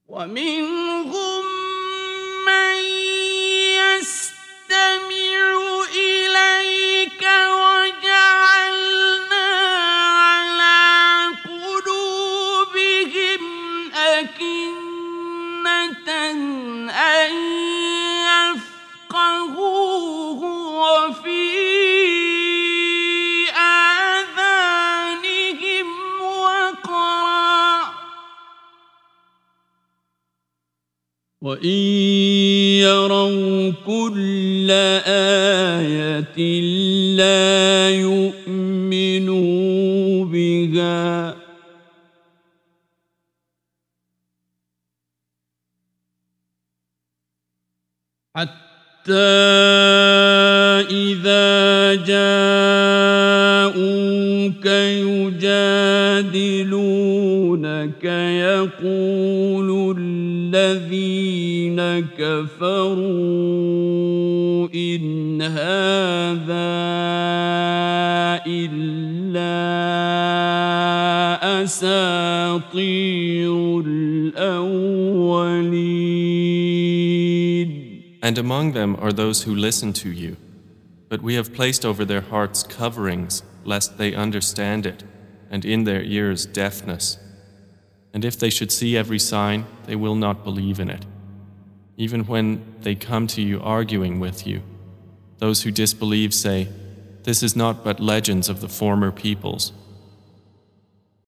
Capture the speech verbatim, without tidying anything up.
ومنهم من يستمع إليك وجعلنا على قلوبهم أكنة أن يفقهوه وفي آذانهم وقرا وإن يروا كل آية لا يؤمنوا بها حتى إذا جاءوك يجادلونك يقول الذين كفروا إن هذا إلا أساطير الأولين. And among them are those who listen to you, but we have placed over their hearts coverings lest they understand it, and in their ears deafness. And if they should see every sign, they will not believe in it. Even when they come to you arguing with you, those who disbelieve say, "This is not but legends of the former peoples."